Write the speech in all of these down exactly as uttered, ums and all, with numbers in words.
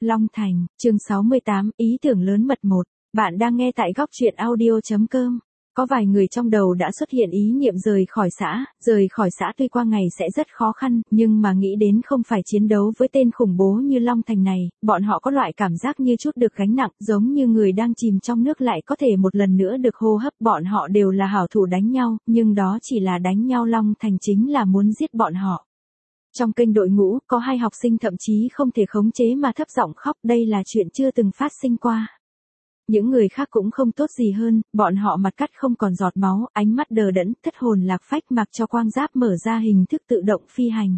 Long Thành, chương sáu mươi tám, ý tưởng lớn mật một. Bạn đang nghe tại góc truyện audio chấm com. Có vài người trong đầu đã xuất hiện ý niệm rời khỏi xã, rời khỏi xã tuy qua ngày sẽ rất khó khăn, nhưng mà nghĩ đến không phải chiến đấu với tên khủng bố như Long Thành này, bọn họ có loại cảm giác như chút được gánh nặng, giống như người đang chìm trong nước lại có thể một lần nữa được hô hấp. Bọn họ đều là hảo thủ đánh nhau, nhưng đó chỉ là đánh nhau, Long Thành chính là muốn giết bọn họ. Trong kênh đội ngũ, có hai học sinh thậm chí không thể khống chế mà thấp giọng khóc, đây là chuyện chưa từng phát sinh qua. Những người khác cũng không tốt gì hơn, bọn họ mặt cắt không còn giọt máu, ánh mắt đờ đẫn, thất hồn lạc phách, mặc cho quang giáp mở ra hình thức tự động phi hành.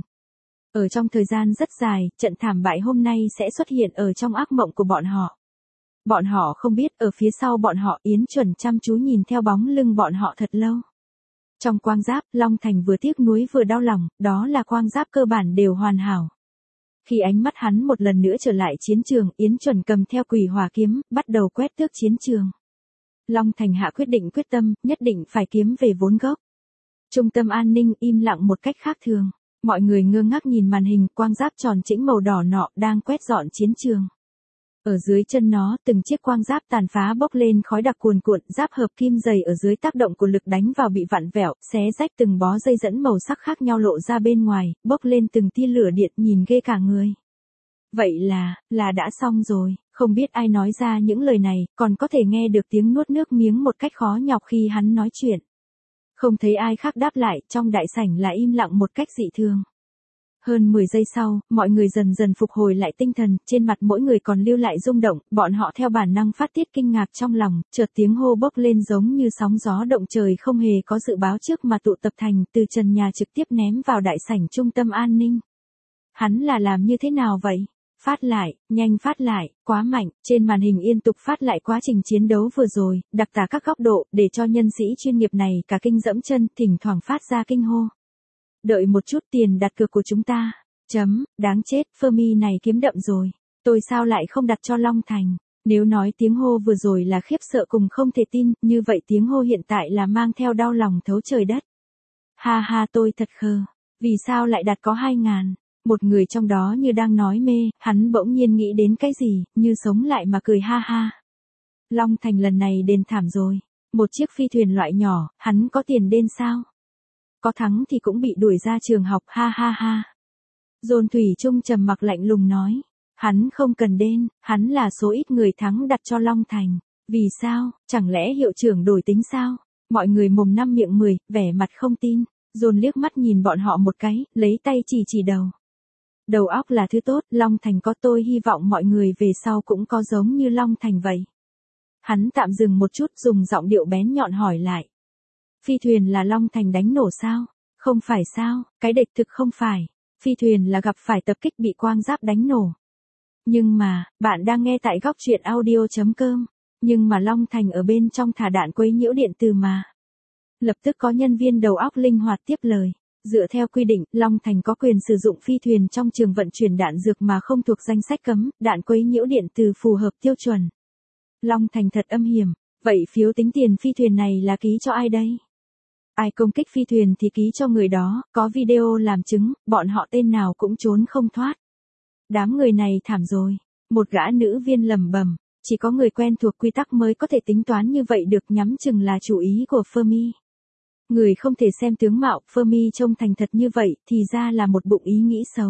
Ở trong thời gian rất dài, trận thảm bại hôm nay sẽ xuất hiện ở trong ác mộng của bọn họ. Bọn họ không biết, ở phía sau bọn họ, Yến Chuẩn chăm chú nhìn theo bóng lưng bọn họ thật lâu. Trong quang giáp, Long Thành vừa tiếc nuối vừa đau lòng, đó là quang giáp cơ bản đều hoàn hảo. Khi ánh mắt hắn một lần nữa trở lại chiến trường, Yến Chuẩn cầm theo quỷ hỏa kiếm, bắt đầu quét tước chiến trường. Long Thành hạ quyết định quyết tâm, nhất định phải kiếm về vốn gốc. Trung tâm an ninh im lặng một cách khác thường. Mọi người ngơ ngác nhìn màn hình quang giáp tròn chỉnh màu đỏ nọ đang quét dọn chiến trường. Ở dưới chân nó, từng chiếc quang giáp tàn phá bốc lên khói đặc cuồn cuộn, giáp hợp kim dày ở dưới tác động của lực đánh vào bị vặn vẹo, xé rách, từng bó dây dẫn màu sắc khác nhau lộ ra bên ngoài, bốc lên từng tia lửa điện, nhìn ghê cả người. Vậy là, là đã xong rồi, không biết ai nói ra những lời này, còn có thể nghe được tiếng nuốt nước miếng một cách khó nhọc khi hắn nói chuyện. Không thấy ai khác đáp lại, trong đại sảnh là im lặng một cách dị thường. Hơn mười giây sau, mọi người dần dần phục hồi lại tinh thần, trên mặt mỗi người còn lưu lại rung động, bọn họ theo bản năng phát tiết kinh ngạc trong lòng, chợt tiếng hô bốc lên giống như sóng gió động trời không hề có dự báo trước mà tụ tập thành, từ trần nhà trực tiếp ném vào đại sảnh trung tâm an ninh. Hắn là làm như thế nào vậy? Phát lại, nhanh phát lại, quá mạnh, trên màn hình liên tục phát lại quá trình chiến đấu vừa rồi, đặc tả các góc độ, để cho nhân sĩ chuyên nghiệp này cả kinh dẫm chân, thỉnh thoảng phát ra kinh hô. Đợi một chút, tiền đặt cược của chúng ta. Chấm, đáng chết, Fermi này kiếm đậm rồi. Tôi sao lại không đặt cho Long Thành? Nếu nói tiếng hô vừa rồi là khiếp sợ cùng không thể tin, như vậy tiếng hô hiện tại là mang theo đau lòng thấu trời đất. Ha ha, tôi thật khờ. Vì sao lại đặt có hai ngàn? Một người trong đó như đang nói mê, hắn bỗng nhiên nghĩ đến cái gì, như sống lại mà cười ha ha. Long Thành lần này đền thảm rồi. Một chiếc phi thuyền loại nhỏ, hắn có tiền đền sao? Có thắng thì cũng bị đuổi ra trường học, ha ha ha. Dồn Thủy Trung trầm mặc lạnh lùng nói. Hắn không cần đền, hắn là số ít người thắng đặt cho Long Thành. Vì sao, chẳng lẽ hiệu trưởng đổi tính sao? Mọi người mồm năm miệng mười, vẻ mặt không tin. Dồn liếc mắt nhìn bọn họ một cái, lấy tay chỉ chỉ đầu. Đầu óc là thứ tốt, Long Thành có, tôi hy vọng mọi người về sau cũng có giống như Long Thành vậy. Hắn tạm dừng một chút, dùng giọng điệu bén nhọn hỏi lại. Phi thuyền là Long Thành đánh nổ sao? Không phải sao, cái địch thực không phải. Phi thuyền là gặp phải tập kích bị quang giáp đánh nổ. Nhưng mà, bạn đang nghe tại góc truyện audio chấm com. Nhưng mà Long Thành ở bên trong thả đạn quấy nhiễu điện từ mà. Lập tức có nhân viên đầu óc linh hoạt tiếp lời. Dựa theo quy định, Long Thành có quyền sử dụng phi thuyền trong trường vận chuyển đạn dược mà không thuộc danh sách cấm, đạn quấy nhiễu điện từ phù hợp tiêu chuẩn. Long Thành thật âm hiểm. Vậy phiếu tính tiền phi thuyền này là ký cho ai đây? Ai công kích phi thuyền thì ký cho người đó, có video làm chứng, bọn họ tên nào cũng trốn không thoát. Đám người này thảm rồi. Một gã nữ viên lẩm bẩm, chỉ có người quen thuộc quy tắc mới có thể tính toán như vậy được, nhắm chừng là chủ ý của Fermi. Người không thể xem tướng mạo, Fermi trông thành thật như vậy, thì ra là một bụng ý nghĩ xấu.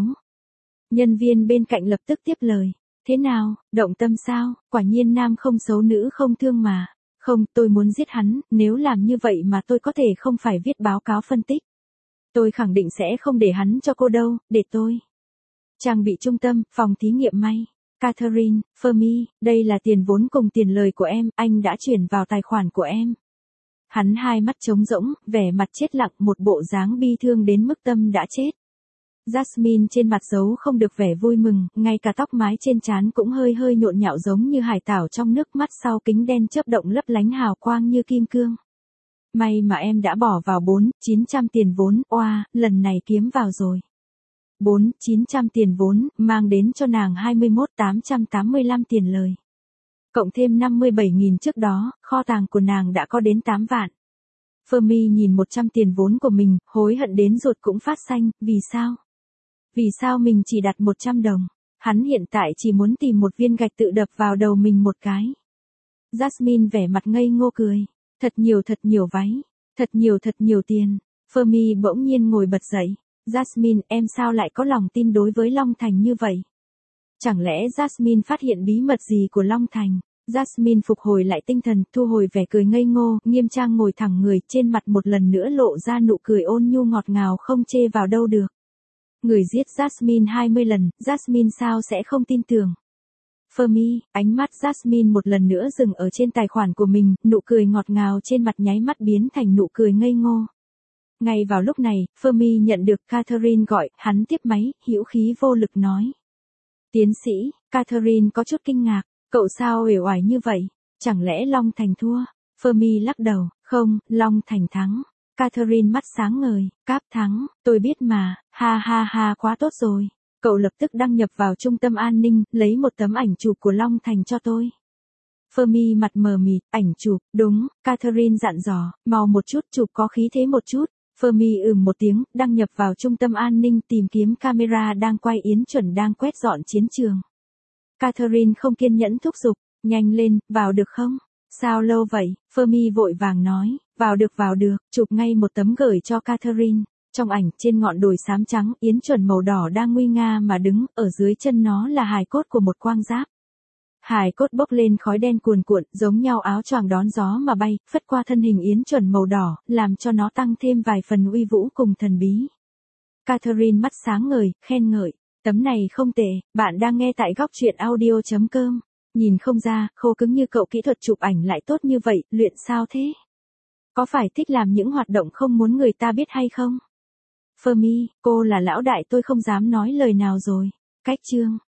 Nhân viên bên cạnh lập tức tiếp lời. Thế nào, động tâm sao, quả nhiên nam không xấu nữ không thương mà. Không, tôi muốn giết hắn, nếu làm như vậy mà tôi có thể không phải viết báo cáo phân tích. Tôi khẳng định sẽ không để hắn cho cô đâu, để tôi. Trang bị trung tâm, phòng thí nghiệm may. Catherine, Fermi, đây là tiền vốn cùng tiền lời của em, anh đã chuyển vào tài khoản của em. Hắn hai mắt trống rỗng, vẻ mặt chết lặng, một bộ dáng bi thương đến mức tâm đã chết. Jasmine trên mặt giấu không được vẻ vui mừng, ngay cả tóc mái trên trán cũng hơi hơi nhộn nhạo giống như hải tảo trong nước, mắt sau kính đen chớp động lấp lánh hào quang như kim cương. May mà em đã bỏ vào bốn, chín trăm tiền vốn, oa, lần này kiếm vào rồi. bốn, chín trăm tiền vốn, mang đến cho nàng hai mươi mốt, tám trăm tám mươi lăm tiền lời. Cộng thêm năm mươi bảy nghìn trước đó, kho tàng của nàng đã có đến tám vạn. Fermi nhìn một trăm tiền vốn của mình, hối hận đến ruột cũng phát xanh, vì sao? Vì sao mình chỉ đặt một trăm đồng? Hắn hiện tại chỉ muốn tìm một viên gạch tự đập vào đầu mình một cái. Jasmine vẻ mặt ngây ngô cười. Thật nhiều thật nhiều váy. Thật nhiều thật nhiều tiền. Fermi bỗng nhiên ngồi bật dậy. Jasmine, em sao lại có lòng tin đối với Long Thành như vậy? Chẳng lẽ Jasmine phát hiện bí mật gì của Long Thành? Jasmine phục hồi lại tinh thần, thu hồi vẻ cười ngây ngô, nghiêm trang ngồi thẳng người, trên mặt một lần nữa lộ ra nụ cười ôn nhu ngọt ngào không chê vào đâu được. Người giết Jasmine hai mươi lần, Jasmine sao sẽ không tin tưởng? Fermi, ánh mắt Jasmine một lần nữa dừng ở trên tài khoản của mình, nụ cười ngọt ngào trên mặt nháy mắt biến thành nụ cười ngây ngô. Ngay vào lúc này, Fermi nhận được Catherine gọi, hắn tiếp máy, hữu khí vô lực nói. Tiến sĩ, Catherine có chút kinh ngạc, cậu sao uể oải như vậy? Chẳng lẽ Long Thành thua? Fermi lắc đầu, không, Long Thành thắng. Catherine mắt sáng ngời, Cáp thắng, tôi biết mà, ha ha ha quá tốt rồi. Cậu lập tức đăng nhập vào trung tâm an ninh, lấy một tấm ảnh chụp của Long Thành cho tôi. Fermi mặt mờ mịt, ảnh chụp, đúng, Catherine dặn dò, mau một chút, chụp có khí thế một chút. Fermi ừm một tiếng, đăng nhập vào trung tâm an ninh tìm kiếm camera đang quay Yến Chuẩn đang quét dọn chiến trường. Catherine không kiên nhẫn thúc giục, nhanh lên, vào được không? Sao lâu vậy? Fermi vội vàng nói, vào được vào được, chụp ngay một tấm gửi cho Catherine. Trong ảnh, trên ngọn đồi xám trắng, Yến Chuẩn màu đỏ đang nguy nga mà đứng, ở dưới chân nó là hài cốt của một quang giáp. Hài cốt bốc lên khói đen cuồn cuộn, giống nhau áo choàng đón gió mà bay, phất qua thân hình Yến Chuẩn màu đỏ, làm cho nó tăng thêm vài phần uy vũ cùng thần bí. Catherine mắt sáng ngời, khen ngợi, tấm này không tệ, bạn đang nghe tại góc truyện audio chấm com. Nhìn không ra, khô cứng như cậu kỹ thuật chụp ảnh lại tốt như vậy, luyện sao thế? Có phải thích làm những hoạt động không muốn người ta biết hay không? Fermi, cô là lão đại tôi không dám nói lời nào rồi. Cách chương.